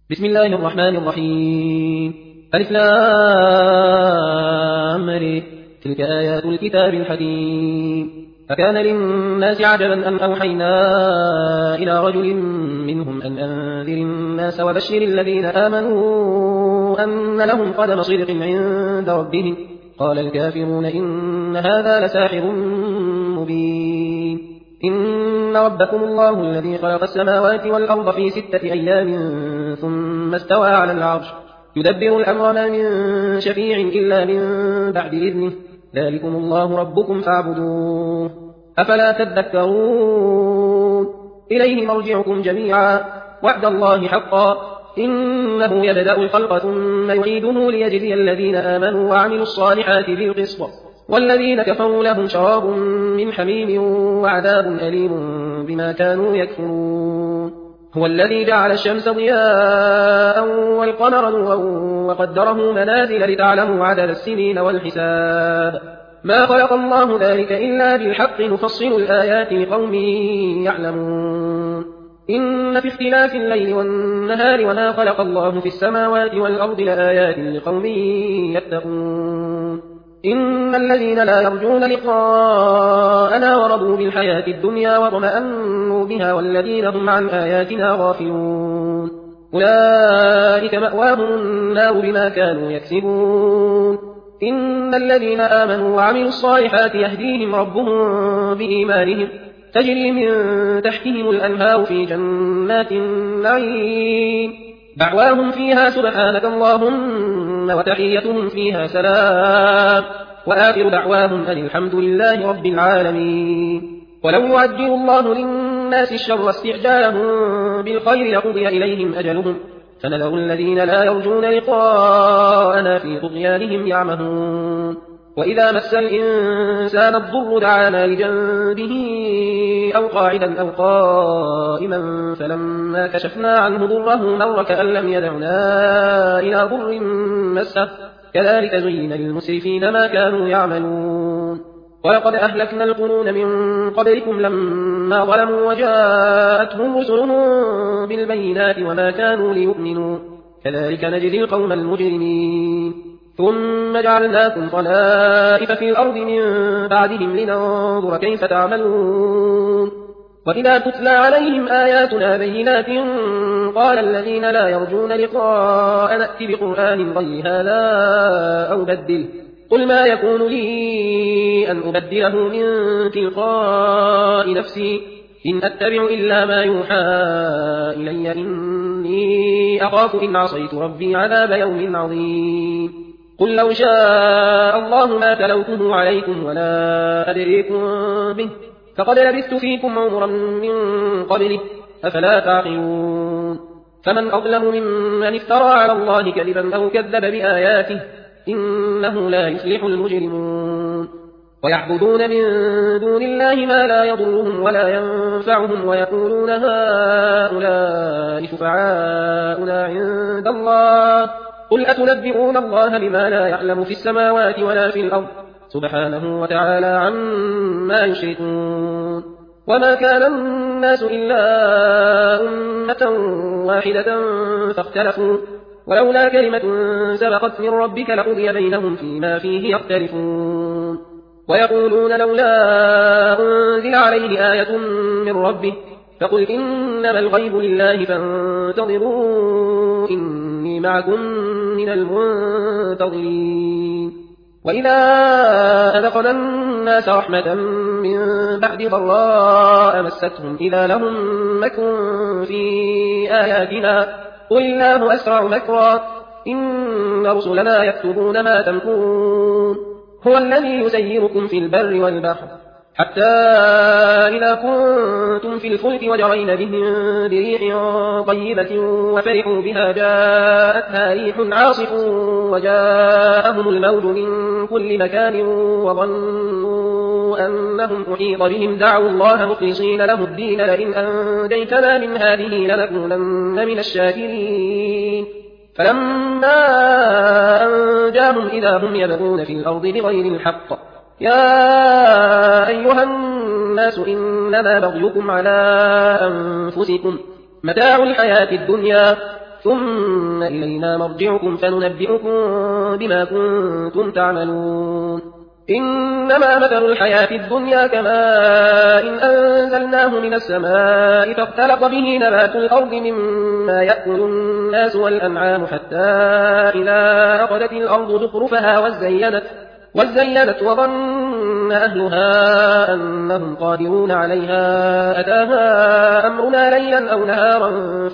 بسم الله الرحمن الرحيم. ألف لام ر. تلك آيات الكتاب الحكيم. فكان للناس عجبا أن أوحينا إلى رجل منهم أن أنذر الناس وبشر الذين آمنوا أن لهم قدم صدق عند ربهم. قال الكافرون إن هذا لساحر مبين. إن ربكم الله الذي خلق السماوات والأرض في 6 أيام ثم استوى على العرش يدبر الأمر ما من شفيع إلا من بعد إذنه ذلكم الله ربكم فاعبدوه أفلا تذكرون. إليه مرجعكم جميعا وعد الله حقا إنه يبدأ الخلق ثم يعيده ليجزي الذين آمنوا وعملوا الصالحات بالقسط والذين كفروا لهم شراب من حميم وعذاب أليم بما كانوا يكفرون. هو الذي جعل الشمس ضياء والقمر نورا وقدره منازل لتعلموا عدد السنين والحساب ما خلق الله ذلك إلا بالحق نفصل الآيات لقوم يعلمون. إن في اختلاف الليل والنهار وما خلق الله في السماوات والأرض لآيات لقوم يتقون. إن الذين لا يرجون لقاءنا ورضوا بالحياة الدنيا واطمأنوا بها والذين هم عن آياتنا غافلون أولئك مأواهم النار بما كانوا يكسبون. إن الذين آمنوا وعملوا الصالحات يهديهم ربهم بإيمانهم تجري من تحتهم الأنهار في جنات النعيم دعواهم فيها سبحانك اللهم وتحيتهم فيها سلام وآخر دعواهم أن الحمد لله رب العالمين. ولو يعجل الله للناس الشر استعجالهم بالخير لقضي إليهم أجلهم فنذر الذين لا يرجون لقاءنا في طغيانهم يعمهون. وإذا مس الإنسان الضر دعانا لجنبه أو قاعدا أو قائما فلما كشفنا عنه ضره مر كأن لم يدعنا إلى ضر مسه كذلك زين للمسرفين ما كانوا يعملون. ولقد أهلكنا القرون من قبلكم لما ظلموا وجاءتهم رسلهم بالبينات وما كانوا ليؤمنوا كذلك نجزي القوم المجرمين. ثم جعلناكم خلائف في الأرض من بعدهم لننظر كيف تعملون. وإذا تتلى عليهم آياتنا بينات قال الذين لا يرجون لقاء نأت بقرآن غير هذا أو بدله قل ما يكون لي أن أبدله من تلقاء نفسي إن أتبع إلا ما يوحى إلي إني أخاف إن عصيت ربي عذاب يوم عظيم. قل لو شاء الله ما تلوته عليكم ولا أدريكم به فقد لبثت فيكم عمرا من قبله أفلا تعقلون. فمن أظلم ممن افترى على الله كذبا أو كذب بآياته إنه لا يفلح المجرمون. ويعبدون من دون الله ما لا يضرهم ولا ينفعهم ويقولون هؤلاء شفعاؤنا عند الله قل أتنبئون الله بما لا يعلم في السماوات ولا في الأرض سبحانه وتعالى عما يشركون. وما كان الناس إلا أمة واحدة فاختلفوا ولولا كلمة سبقت من ربك لقضي بينهم فيما فيه يختلفون. ويقولون لولا أنزل عليه آية من ربه فقل إنما الغيب لله فانتظروا إني معكم من المنتظرين. وإذا أذقنا الناس رحمة من بعد ضراء مستهم إذا لهم مكر في آياتنا قل الله أسرع مكرا إن رسلنا يكتبون ما تمكرون. هو الذي يسيركم في البر والبحر حتى إذا كنتم في الفلك وجرين بهم بريح طيبة وفرحوا بها جاءتها ريح عاصف وجاءهم الموج من كل مكان وظنوا أنهم أحيط بهم دعوا الله مخلصين له الدين لئن أنجيتنا من هذه لنكونن من الشاكرين. فلما أنجاهم إذا هم يبغون في الأرض بغير الحق يا أيها الناس إنما بغيكم على أنفسكم متاع الحياة الدنيا ثم إلينا مرجعكم فننبئكم بما كنتم تعملون إنما مثل الحياة الدنيا كماء إن أنزلناه من السماء فاختلط به نبات الأرض مما يأكل الناس والأنعام حتى إذا أخذت الأرض زخرفها وزينت وظن أهلها أنهم قادرون عليها أتاها أمرنا ليلا أو نهارا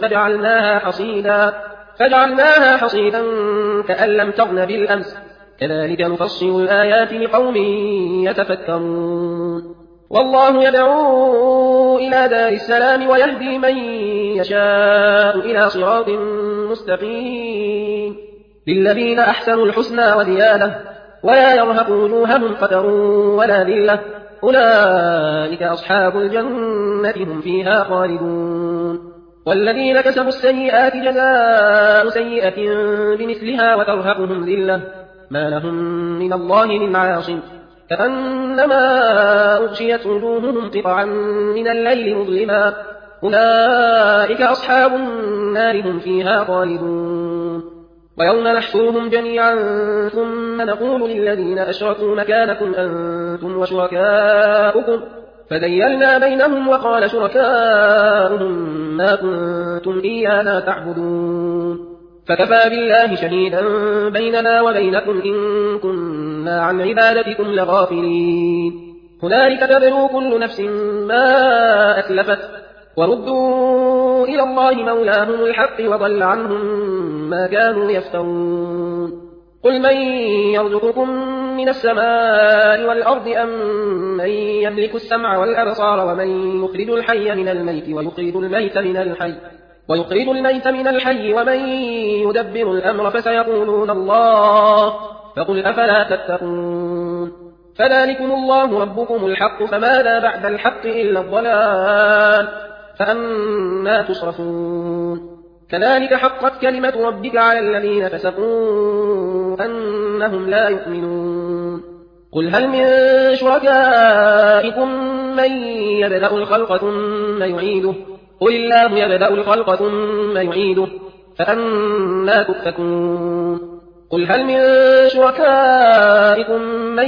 فجعلناها حصيدا كأن لم تغن بالأمس كذلك نفصل الآيات لقوم يتفكرون والله يدعو إلى دار السلام ويهدي من يشاء إلى صراط مستقيم للذين أحسنوا الحسنى وزيادة ولا يرهق وجوههم قتر ولا ذلة أولئك أصحاب الجنة هم فيها خالدون والذين كسبوا السيئات جزاء سيئة بمثلها وترهقهم ذلة ما لهم من الله من عاصم كأنما أغشيت وجوههم قطعا من الليل مظلما أولئك أصحاب النار هم فيها خالدون ويوم نحشرهم جميعا ثم نقول للذين أشركوا مكانكم أنتم وشركاؤكم فذيلنا بينهم وقال شركاؤهم ما كنتم إيانا تعبدون فكفى بالله شهيدا بيننا وبينكم إن كنا عن عبادتكم لغافلين هنالك تبلو كل نفس ما أسلفت وردوا إلى الله مولاهم الحق وضل عنهم ما كانوا يفترون قل من يرزقكم من السماء والأرض أم من يملك السمع والأبصار ومن يخرج الحي من الميت ويخرج الميت من الحي ومن يدبر الأمر فسيقولون الله فقل أفلا تتقون فذلكم الله ربكم الحق فماذا بعد الحق إلا الضلال فأنا تصرفون كذلك حقت كلمة ربك على الذين فسقوا أنهم لا يؤمنون قل هل من شركائكم من يبدأ الخلق ثم يعيده قل الله يبدأ الخلق ثم يعيده فأنا تؤفكون قل هل من شركائكم من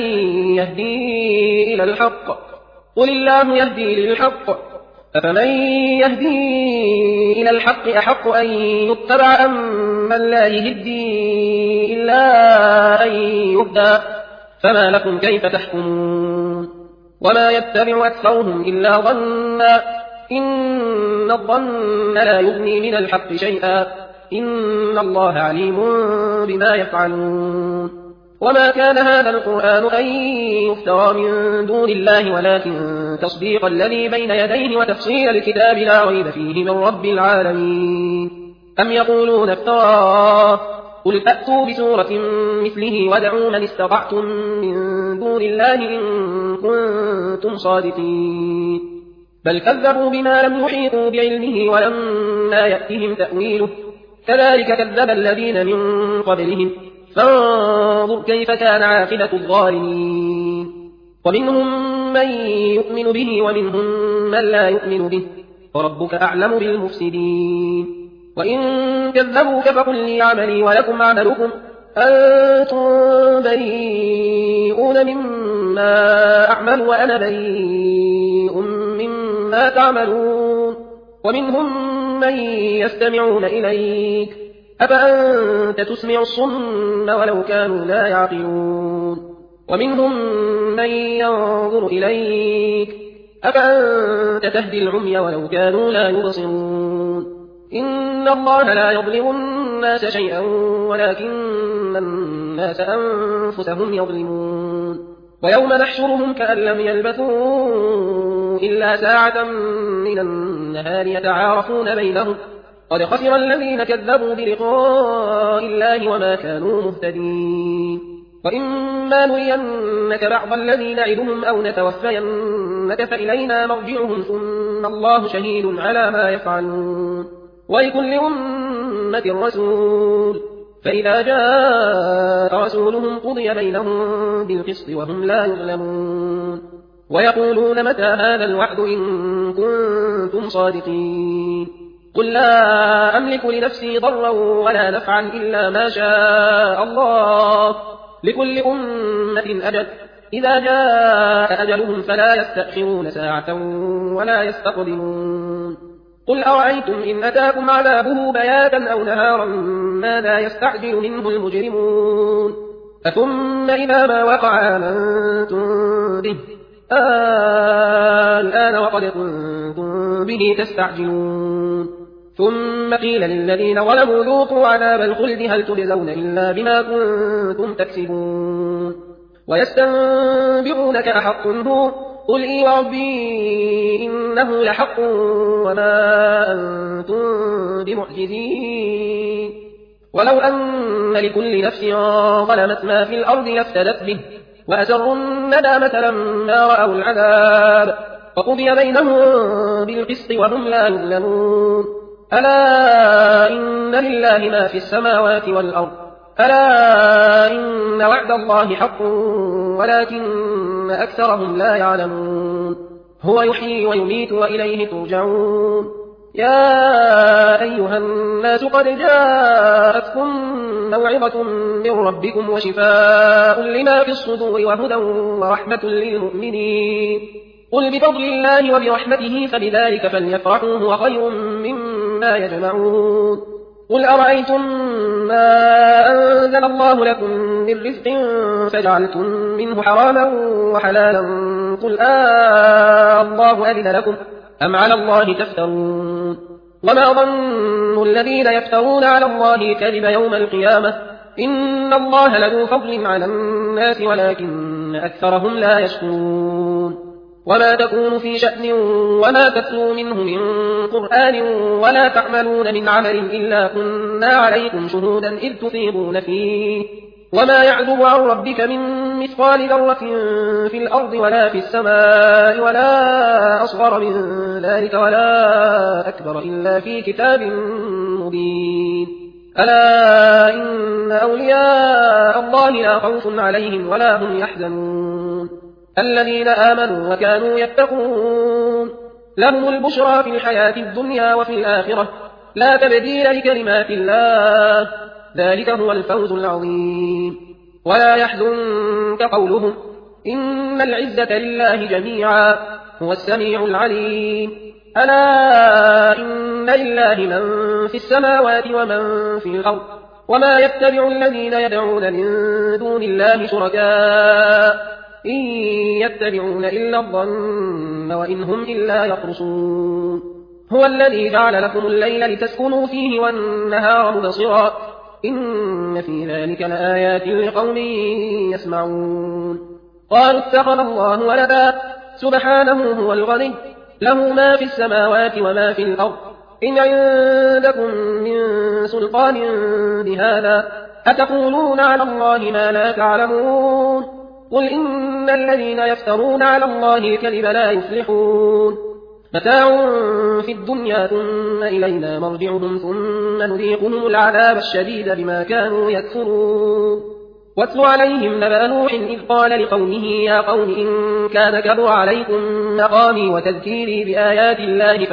يهدي إلى الحق قل الله يهدي للحق أفمن يهدي إلى الحق أحق أن يتبع أم من لا يهدي إلا أن يهدى فما لكم كيف تحكمون وما يتبع أكثرهم إلا ظنا إن الظن لا يغني من الحق شيئا إن الله عليم بما يفعلون وما كان هذا القرآن أن يفترى من دون الله ولكن تصديق الذي بين يديه وتفصيل الكتاب لا ريب فيه من رب العالمين أم يقولون افتراه قل فأتوا بسورة مثله وادعوا من استطعتم من دون الله إن كنتم صادقين بل كذبوا بما لم يحيطوا بعلمه ولما يأتهم تأويله كذلك كذب الذين من قبلهم فانظر كيف كان عاقبة الظالمين ومنهم من يؤمن به ومنهم من لا يؤمن به وربك أعلم بالمفسدين وإن كذبوك فقل لي عملي ولكم عملكم أنتم بريئون مما أعمل وأنا بريء مما تعملون ومنهم من يستمعون إليك أفأنت تسمع الصم ولو كانوا لا يعقلون ومنهم من ينظر إليك أفأنت تهدي العمي ولو كانوا لا يبصرون إن الله لا يظلم الناس شيئا ولكن الناس أنفسهم يظلمون ويوم نحشرهم كأن لم يلبثوا إلا ساعة من النهار يتعارفون بينهم قد خسر الذين كذبوا بلقاء الله وما كانوا مهتدين وإما نرينك بعض الذي نعدهم أو نتوفينك فإلينا مرجعهم ثم الله شهيد على ما يفعلون ولكل أمة رسول فإذا جاء رسولهم قضي بينهم بالقسط وهم لا يظلمون ويقولون متى هذا الوعد إن كنتم صادقين قل لا أملك لنفسي ضرا ولا نفعا إلا ما شاء الله لكل أمة أجل إذا جاء أجلهم فلا يستأخرون ساعة ولا يستقدمون قل أرأيتم إن أتاكم عذابه بياتا أو نهارا ماذا يستعجل منه المجرمون أثم إذا ما وقع آمنتم به الآن وقد كنتم به تستعجلون ثم قيل للذين ظلموا ذوقوا عذاب الخلد هل تجزون إلا بما كنتم تكسبون ويستنبئونك أحق هو قل إي وربي إنه لحق وما أنتم بمعجزين ولو أن لكل نفس ظلمت ما في الأرض لافتدت به وأسروا الندامة لما رأوا العذاب وقضي بينهم بالقسط وهم لا يظلمون ألا إن لله ما في السماوات والأرض ألا إن وعد الله حق ولكن أكثرهم لا يعلمون هو يحيي ويميت وإليه ترجعون يا أيها الناس قد جاءتكم موعظة من ربكم وشفاء لما في الصدور وهدى ورحمة للمؤمنين قل بفضل الله وبرحمته فبذلك فليفرحوا هو خير مما يجمعون قل أرأيتم ما أنزل الله لكم من رزق فجعلتم منه حراما وحلالا قل الله أذن لكم أم على الله تفترون وما ظن الذين يفترون على الله كذب يوم القيامة إن الله لذو فضل على الناس ولكن أكثرهم لا يشكرون وما تكون في شأن وما تتلو منه من قرآن ولا تعملون من عمل إلا كنا عليكم شهودا إذ تفيضون فيه وما يعزب عن ربك من مثقال ذرة في الأرض ولا في السماء ولا أصغر من ذلك ولا أكبر إلا في كتاب مبين ألا إن أولياء الله لا خوف عليهم ولا هم يحزنون الذين آمنوا وكانوا يتقون لهم البشرى في الحياة الدنيا وفي الآخرة لا تبديل لكلمات الله ذلك هو الفوز العظيم ولا يحزنك قولهم إن العزة لله جميعا هو السميع العليم ألا إن لله من في السماوات ومن في الأرض وما يتبع الذين يدعون من دون الله شركاء إن يتبعون إلا الظن وإن هم إلا يخرصون هو الذي جعل لكم الليل لتسكنوا فيه والنهار مبصرا إن في ذلك لآيات لقوم يسمعون قالوا اتخذ الله ولدا سبحانه هو الغني له ما في السماوات وما في الأرض إن عندكم من سلطان بهذا أتقولون على الله ما لا تعلمون قل إن الذين يفترون على الله الكذب لا يفلحون متاع في الدنيا ثم إلينا مرجعهم ثم نذيقهم العذاب الشديد بما كانوا يكفرون واتل عليهم نبأ نوح إذ قال لقومه يا قوم إن كان كبر عليكم مقامي وتذكيري بآيات الله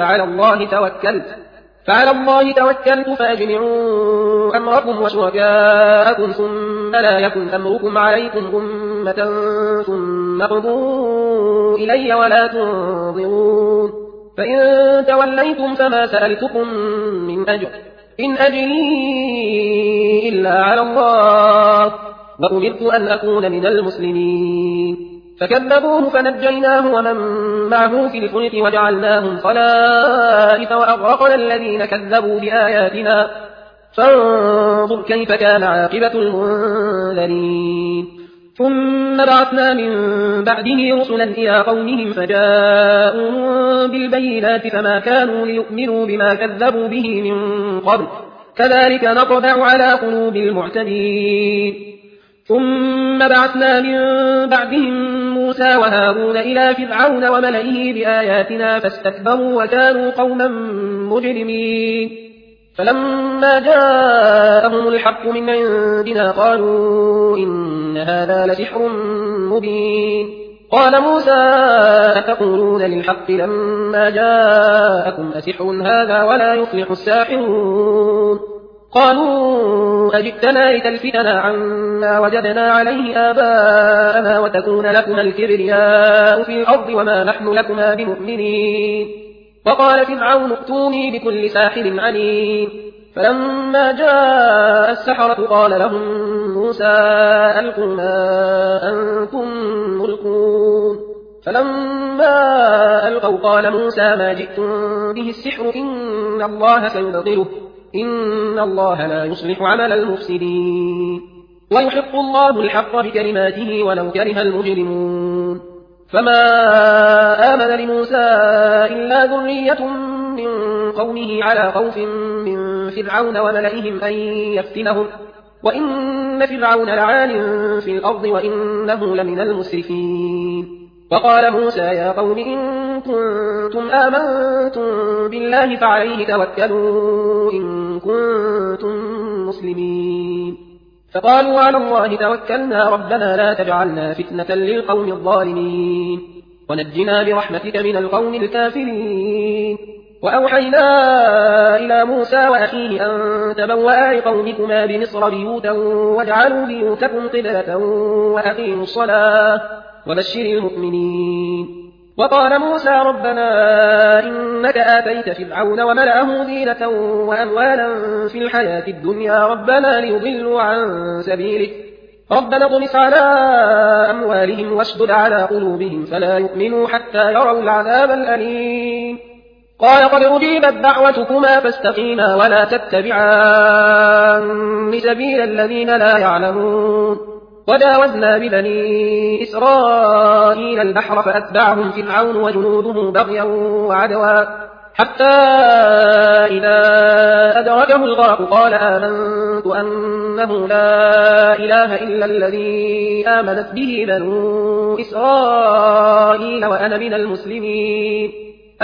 فعلى الله توكلت فأجمعوا أمركم وشركاءكم ثم لا يكن أمركم عليكم أمة ثم قضوا إلي ولا تنظرون فإن توليتم فما سألتكم من أجر إن أجري إلا على الله وأمرت أن أكون من المسلمين فكذبوه فنجيناه ومن معه في الفلك وجعلناهم خلائف وأغرقنا الذين كذبوا بآياتنا فانظر كيف كان عاقبة المنذرين ثم بعثنا من بعده رسلا إلى قومهم فجاءوا بالبينات فما كانوا ليؤمنوا بما كذبوا به من قبل كذلك نطبع على قلوب المعتدين ثم بعثنا من بعدهم موسى وهارون إلى فرعون وملئه بآياتنا فاستكبروا وكانوا قوما مجرمين فلما جاءهم الحق من عندنا قالوا إن هذا لسحر مبين قال موسى أتقولون للحق لما جاءكم أسحر هذا ولا يفلح الساحرون قالوا أجئتنا لتلفتنا عما وجدنا عليه آباءنا وتكون لكما الكبرياء في الأرض وما نحن لكما بمؤمنين وقال فرعون ائتوني بكل ساحر عليم فلما جاء السحرة قال لهم موسى ألقوا ما أنتم ملقون فلما ألقوا قال موسى ما جئتم به السحر إن الله سيبطله إن الله لا يصلح عمل المفسدين ويحق الله الحق بكلماته ولو كره المجرمون فما آمن لموسى إلا ذرية من قومه على خوف من فرعون وملئهم أن يفتنهم وإن فرعون لعال في الأرض وإنه لمن المسرفين وقال موسى يا قوم إن كنتم آمنتم بالله فعليه توكلوا إن كنتم مسلمين فقالوا على الله توكلنا ربنا لا تجعلنا فتنة للقوم الظالمين ونجنا برحمتك من القوم الكافرين وأوحينا إلى موسى وأخيه أن تبوأ لقومكما بمصر بيوتا واجعلوا بيوتكم قبلة وأقيموا الصلاة وبشر المؤمنين وقال موسى ربنا إنك آتيت فرعون وملأه زينة وأموالا في الحياة الدنيا ربنا ليضلوا عن سبيلك ربنا اطمس على أموالهم واشدد على قلوبهم فلا يؤمنوا حتى يروا العذاب الأليم قال قد أجيبت دعوتكما فاستقيما ولا تتبعان سبيل الذين لا يعلمون وجاوزنا ببني إسرائيل البحر فأتبعهم فرعون وجنوده بغيا وعدوا حتى إذا أدركه الغرق قال آمنت أنه لا إله إلا الذي آمنت به بنو إسرائيل وأنا من المسلمين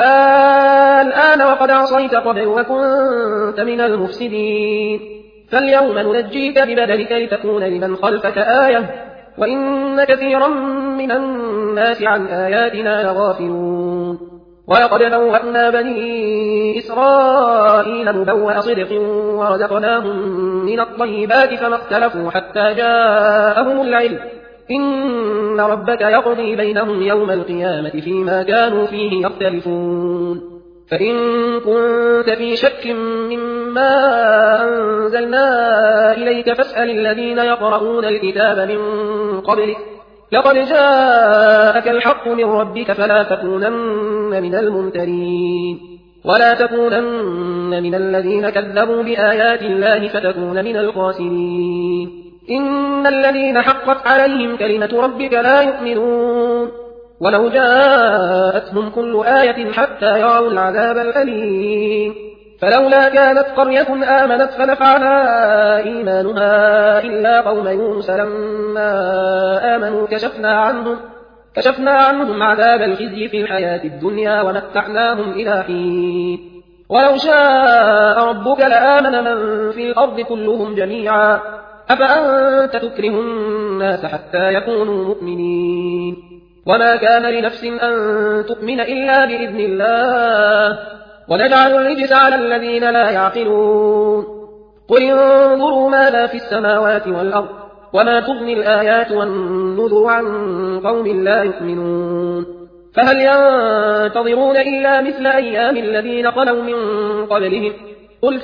الآن وقد عصيت قبل وكنت من المفسدين فاليوم ننجيك ببدنك لتكون لمن خلفك آية وإن كثيرا من الناس عن آياتنا لغافلون ولقد بوأنا بني إسرائيل مبوأ صدق ورزقناهم من الطيبات فما اختلفوا حتى جاءهم العلم إن ربك يقضي بينهم يوم القيامة فيما كانوا فيه يختلفون فإن كنت في شك مما أنزلنا إليك فاسأل الذين يقرؤون الكتاب من قبلك لقد جاءك الحق من ربك فلا تكونن من الممترين ولا تكونن من الذين كذبوا بآيات الله فتكون من الخاسرين إن الذين حقت عليهم كلمة ربك لا يؤمنون ولو جاءتهم كل آية حتى يروا العذاب الأليم فلولا كانت قرية آمنت فنفعها إيمانها إلا قوم يونس لما آمنوا كشفنا عنهم عذاب الخزي في الحياة الدنيا ومتعناهم إلى حين ولو شاء ربك لآمن من في الأرض كلهم جميعا أفأنت تكره الناس حتى يكونوا مؤمنين وما كان لنفس أن تؤمن إلا بإذن الله ونجعل الرجس على الذين لا يعقلون قل انظروا ماذا في السماوات والأرض وما تغني الآيات والنذر عن قوم لا يؤمنون فهل ينتظرون إلا مثل أيام الذين خلوا من قبلهم قل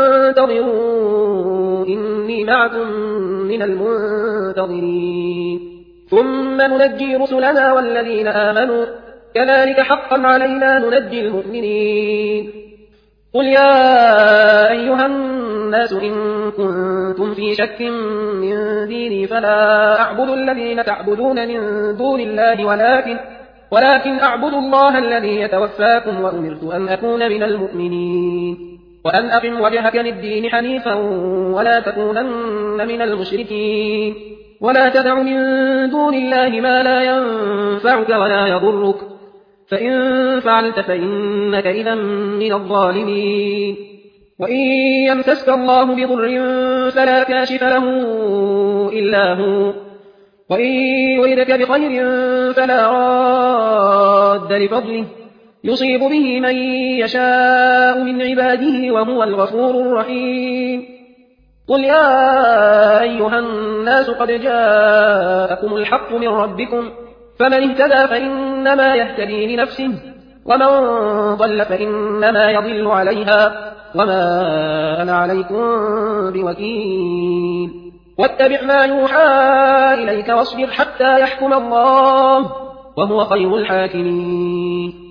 فانتظروا إني معكم من المنتظرين ثم ننجي رسلنا والذين آمنوا كذلك حقا علينا ننجي المؤمنين قل يا أيها الناس إن كنتم في شك من ديني فلا أعبد الذين تعبدون من دون الله ولكن أعبد الله الذي يتوفاكم وأمرت أن أكون من المؤمنين وأن أقم وجهك للدين حنيفا ولا تكونن من المشركين ولا تدع من دون الله ما لا ينفعك ولا يضرك فإن فعلت فإنك إذا من الظالمين وإن يمسسك الله بضر فلا كاشف له إلا هو وإن يردك بخير فلا راد لفضله يصيب به من يشاء من عباده وهو الغفور الرحيم قل يا أيها الناس قد جاءكم الحق من ربكم فمن اهتدى فإنما يهتدي لنفسه ومن ضل فإنما يضل عليها وما أنا عليكم بوكيل واتبع ما يوحى إليك واصبر حتى يحكم الله وهو خير الحاكمين